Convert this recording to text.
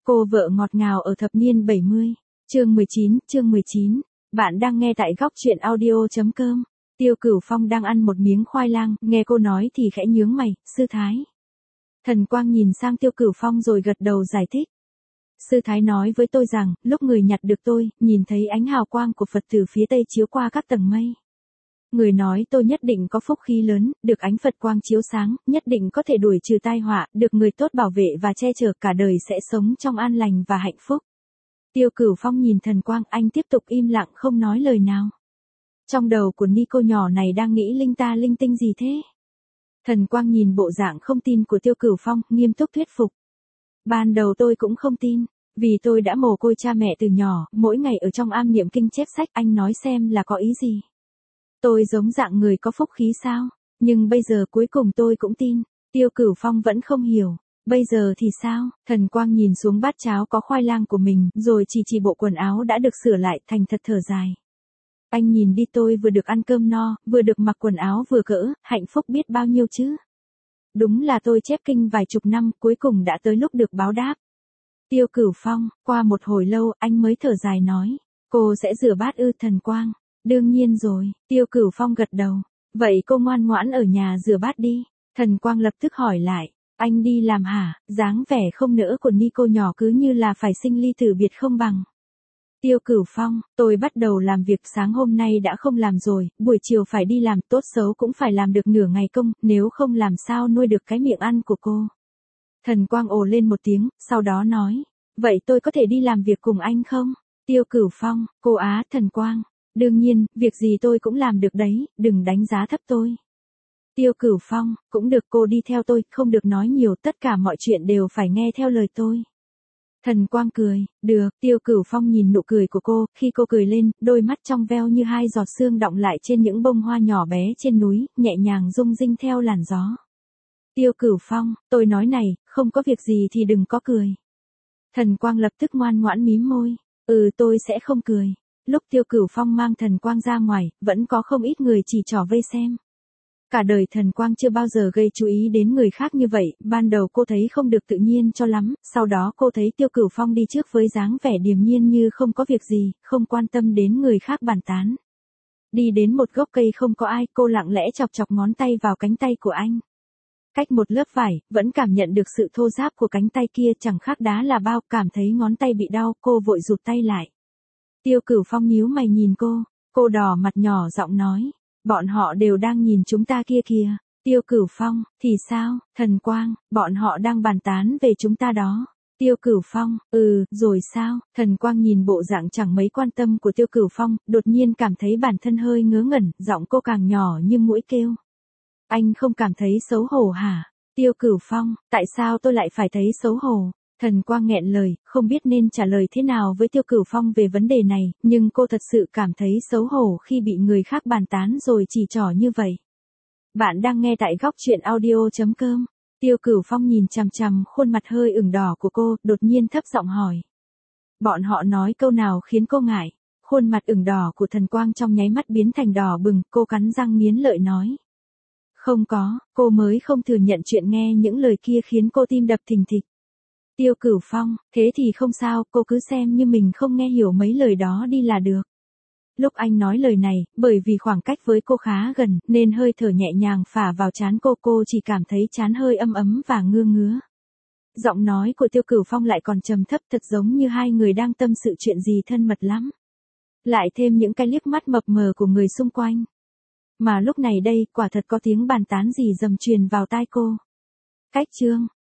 Cô vợ ngọt ngào ở thập niên 70. Chương 19. Bạn đang nghe tại góc truyện audio.com. Tiêu Cửu Phong đang ăn một miếng khoai lang, nghe cô nói thì khẽ nhướng mày, sư thái. Thần Quang nhìn sang Tiêu Cửu Phong rồi gật đầu giải thích. Sư thái nói với tôi rằng, lúc người nhặt được tôi, nhìn thấy ánh hào quang của Phật từ phía tây chiếu qua các tầng mây. Người nói tôi nhất định có phúc khí lớn, được ánh Phật quang chiếu sáng, nhất định có thể đuổi trừ tai họa, được người tốt bảo vệ và che chở, cả đời sẽ sống trong an lành và hạnh phúc. Tiêu Cửu Phong nhìn Thần Quang, anh tiếp tục im lặng không nói lời nào. Trong đầu của Nico nhỏ này đang nghĩ linh ta linh tinh gì thế? Thần Quang nhìn bộ dạng không tin của Tiêu Cửu Phong, nghiêm túc thuyết phục. Ban đầu tôi cũng không tin, vì tôi đã mồ côi cha mẹ từ nhỏ, mỗi ngày ở trong am niệm kinh chép sách, anh nói xem là có ý gì? Tôi giống dạng người có phúc khí sao? Nhưng bây giờ cuối cùng tôi cũng tin. Tiêu Cửu Phong vẫn không hiểu. Bây giờ thì sao? Thần Quang nhìn xuống bát cháo có khoai lang của mình, rồi chỉ bộ quần áo đã được sửa lại, thành thật thở dài. Anh nhìn đi, tôi vừa được ăn cơm no, vừa được mặc quần áo vừa cỡ, hạnh phúc biết bao nhiêu chứ. Đúng là tôi chép kinh vài chục năm, cuối cùng đã tới lúc được báo đáp. Tiêu Cửu Phong, qua một hồi lâu, anh mới thở dài nói. Cô sẽ rửa bát ư? Thần Quang. Đương nhiên rồi, Tiêu Cửu Phong gật đầu. Vậy cô ngoan ngoãn ở nhà rửa bát đi. Thần Quang lập tức hỏi lại. Anh đi làm hả? Dáng vẻ không nỡ của Nico nhỏ cứ như là phải sinh ly tử biệt không bằng. Tiêu Cửu Phong, tôi bắt đầu làm việc sáng hôm nay đã không làm rồi, buổi chiều phải đi làm, tốt xấu cũng phải làm được nửa ngày công, nếu không làm sao nuôi được cái miệng ăn của cô. Thần Quang ồ lên một tiếng, sau đó nói. Vậy tôi có thể đi làm việc cùng anh không? Tiêu Cửu Phong, cô á, Thần Quang. Đương nhiên, việc gì tôi cũng làm được đấy, đừng đánh giá thấp tôi. Tiêu Cửu Phong, cũng được, cô đi theo tôi, không được nói nhiều, tất cả mọi chuyện đều phải nghe theo lời tôi. Thần Quang cười, được. Tiêu Cửu Phong nhìn nụ cười của cô, khi cô cười lên, đôi mắt trong veo như hai giọt sương đọng lại trên những bông hoa nhỏ bé trên núi, nhẹ nhàng rung rinh theo làn gió. Tiêu Cửu Phong, tôi nói này, không có việc gì thì đừng có cười. Thần Quang lập tức ngoan ngoãn mím môi, tôi sẽ không cười. Lúc Tiêu Cửu Phong mang Thần Quang ra ngoài, vẫn có không ít người chỉ trỏ vây xem. Cả đời Thần Quang chưa bao giờ gây chú ý đến người khác như vậy, ban đầu cô thấy không được tự nhiên cho lắm, sau đó cô thấy Tiêu Cửu Phong đi trước với dáng vẻ điềm nhiên như không có việc gì, không quan tâm đến người khác bàn tán. Đi đến một gốc cây không có ai, cô lặng lẽ chọc chọc ngón tay vào cánh tay của anh. Cách một lớp vải, vẫn cảm nhận được sự thô ráp của cánh tay kia, chẳng khác đá là bao, cảm thấy ngón tay bị đau, cô vội rụt tay lại. Tiêu Cửu Phong nhíu mày nhìn cô đỏ mặt nhỏ giọng nói. Bọn họ đều đang nhìn chúng ta kia kìa. Tiêu Cửu Phong, thì sao? Thần Quang, bọn họ đang bàn tán về chúng ta đó. Tiêu Cửu Phong, rồi sao? Thần Quang nhìn bộ dạng chẳng mấy quan tâm của Tiêu Cửu Phong, đột nhiên cảm thấy bản thân hơi ngớ ngẩn, giọng cô càng nhỏ như mũi kêu. Anh không cảm thấy xấu hổ hả? Tiêu Cửu Phong, tại sao tôi lại phải thấy xấu hổ? Thần Quang nghẹn lời, không biết nên trả lời thế nào với Tiêu Cửu Phong về vấn đề này, nhưng cô thật sự cảm thấy xấu hổ khi bị người khác bàn tán rồi chỉ trỏ như vậy. Bạn đang nghe tại góc truyện audio.com. Tiêu Cửu Phong nhìn chằm chằm khuôn mặt hơi ửng đỏ của cô, đột nhiên thấp giọng hỏi. Bọn họ nói câu nào khiến cô ngại? Khuôn mặt ửng đỏ của Thần Quang trong nháy mắt biến thành đỏ bừng, cô cắn răng nghiến lợi nói. Không có, cô mới không thừa nhận chuyện nghe những lời kia khiến cô tim đập thình thịch. Tiêu Cửu Phong, thế thì không sao, cô cứ xem như mình không nghe hiểu mấy lời đó đi là được. Lúc anh nói lời này, bởi vì khoảng cách với cô khá gần, nên hơi thở nhẹ nhàng phả vào trán cô chỉ cảm thấy trán hơi ấm ấm và ngứa. Giọng nói của Tiêu Cửu Phong lại còn trầm thấp, thật giống như hai người đang tâm sự chuyện gì thân mật lắm. Lại thêm những cái liếc mắt mập mờ của người xung quanh. Mà lúc này đây, quả thật có tiếng bàn tán gì dầm truyền vào tai cô. Cách chương.